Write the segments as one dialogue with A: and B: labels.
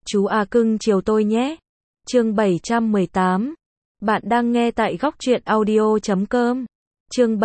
A: Chú à cưng chiều tôi nhé. Chương 718. Bạn đang nghe tại góc truyện audio.com. Chương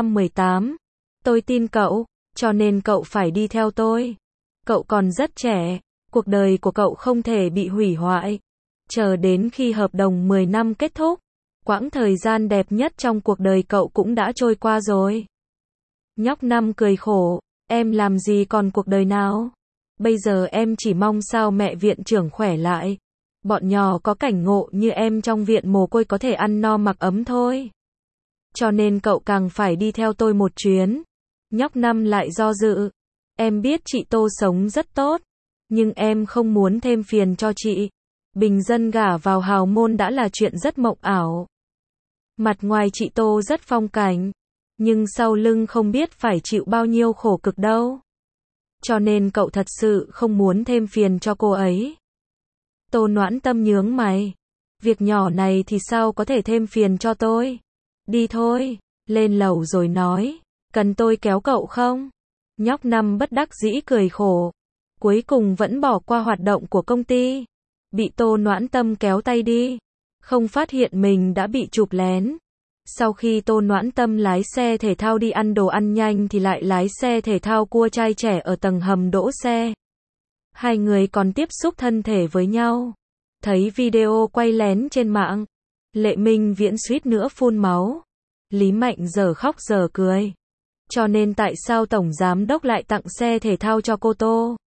A: 718. Tôi tin cậu, cho nên cậu phải đi theo tôi. Cậu còn rất trẻ, cuộc đời của cậu không thể bị hủy hoại. Chờ đến khi hợp đồng 10 năm kết thúc, quãng thời gian đẹp nhất trong cuộc đời cậu cũng đã trôi qua rồi. Nhóc Năm cười khổ, em làm gì còn cuộc đời nào? Bây giờ em chỉ mong sao mẹ viện trưởng khỏe lại. Bọn nhỏ có cảnh ngộ như em trong viện mồ côi có thể ăn no mặc ấm thôi. Cho nên cậu càng phải đi theo tôi một chuyến. Nhóc Năm lại do dự. Em biết chị Tô sống rất tốt, nhưng em không muốn thêm phiền cho chị. Bình dân gả vào hào môn đã là chuyện rất mộng ảo. Mặt ngoài chị Tô rất phong cảnh, nhưng sau lưng không biết phải chịu bao nhiêu khổ cực đâu. Cho nên cậu thật sự không muốn thêm phiền cho cô ấy. Tô Noãn Tâm nhướng mày. Việc nhỏ này thì sao có thể thêm phiền cho tôi? Đi thôi, lên lầu rồi nói. Cần tôi kéo cậu không? Nhóc Năm bất đắc dĩ cười khổ. Cuối cùng vẫn bỏ qua hoạt động của công ty. Bị Tô Noãn Tâm kéo tay đi. Không phát hiện mình đã bị chụp lén. Sau khi Tô Noãn Tâm lái xe thể thao đi ăn đồ ăn nhanh thì lại lái xe thể thao cua trai trẻ ở tầng hầm đỗ xe. Hai người còn tiếp xúc thân thể với nhau. Thấy video quay lén trên mạng, Lệ Minh Viễn suýt nữa phun máu. Lý Mạnh giờ khóc giờ cười. Cho nên tại sao Tổng Giám Đốc lại tặng xe thể thao cho cô Tô?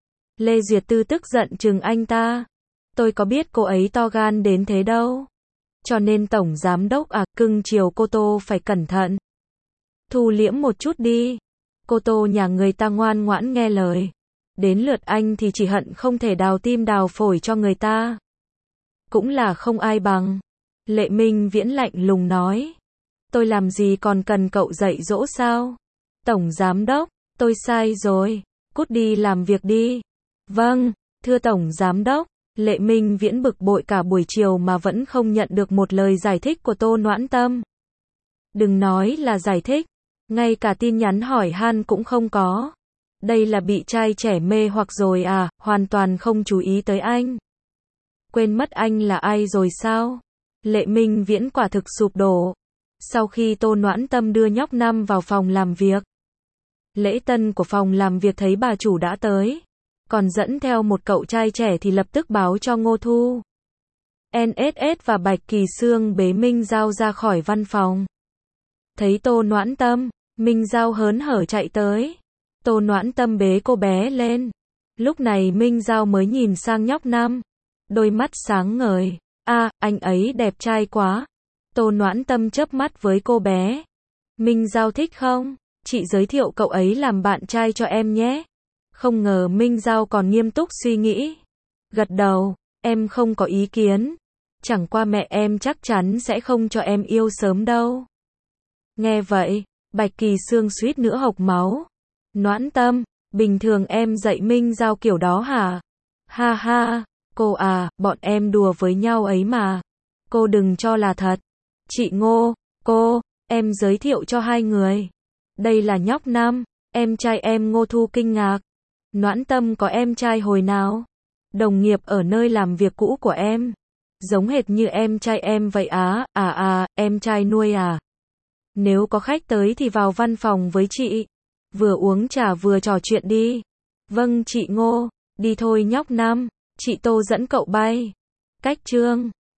A: Lê Duyệt Tư tức giận trừng anh ta. Tôi có biết cô ấy to gan đến thế đâu. Cho nên Tổng Giám Đốc à, cưng chiều cô Tô phải cẩn thận. Thu liễm một chút đi. Cô Tô nhà người ta ngoan ngoãn nghe lời. Đến lượt anh thì chỉ hận không thể đào tim đào phổi cho người ta. Cũng là không ai bằng. Lệ Minh Viễn lạnh lùng nói. Tôi làm gì còn cần cậu dạy dỗ sao? Tổng Giám Đốc, tôi sai rồi. Cút đi làm việc đi. Vâng, thưa Tổng Giám Đốc. Lệ Minh Viễn bực bội cả buổi chiều mà vẫn không nhận được một lời giải thích của Tô Noãn Tâm. Đừng nói là giải thích, ngay cả tin nhắn hỏi han cũng không có. Đây là bị trai trẻ mê hoặc rồi à, hoàn toàn không chú ý tới anh. Quên mất anh là ai rồi sao? Lệ Minh Viễn quả thực sụp đổ. Sau khi Tô Noãn Tâm đưa nhóc Năm vào phòng làm việc, lễ tân của phòng làm việc thấy bà chủ đã tới, còn dẫn theo một cậu trai trẻ thì lập tức báo cho Ngô Thu. NSS và Bạch Kỳ Sương bế Minh Giao ra khỏi văn phòng. Thấy Tô Noãn Tâm, Minh Giao hớn hở chạy tới. Tô Noãn Tâm bế cô bé lên. Lúc này Minh Giao mới nhìn sang nhóc Năm. Đôi mắt sáng ngời. À, anh ấy đẹp trai quá. Tô Noãn Tâm chớp mắt với cô bé. Minh Giao thích không? Chị giới thiệu cậu ấy làm bạn trai cho em nhé. Không ngờ Minh Giao còn nghiêm túc suy nghĩ. Gật đầu, em không có ý kiến. Chẳng qua mẹ em chắc chắn sẽ không cho em yêu sớm đâu. Nghe vậy, Bạch Kỳ Sương suýt nữa hộc máu. Noãn Tâm, bình thường em dạy Minh Giao kiểu đó hả? Ha ha, cô à, bọn em đùa với nhau ấy mà. Cô đừng cho là thật. Chị Ngô, cô, em giới thiệu cho hai người. Đây là nhóc Năm, em trai em Ngô Thu kinh ngạc. Noãn Tâm có em trai hồi nào? Đồng nghiệp ở nơi làm việc cũ của em. Giống hệt như em trai em vậy á, em trai nuôi à? Nếu có khách tới thì vào văn phòng với chị. Vừa uống trà vừa trò chuyện đi. Vâng chị Ngô, đi thôi nhóc Năm, chị Tô dẫn cậu bay. Cách chương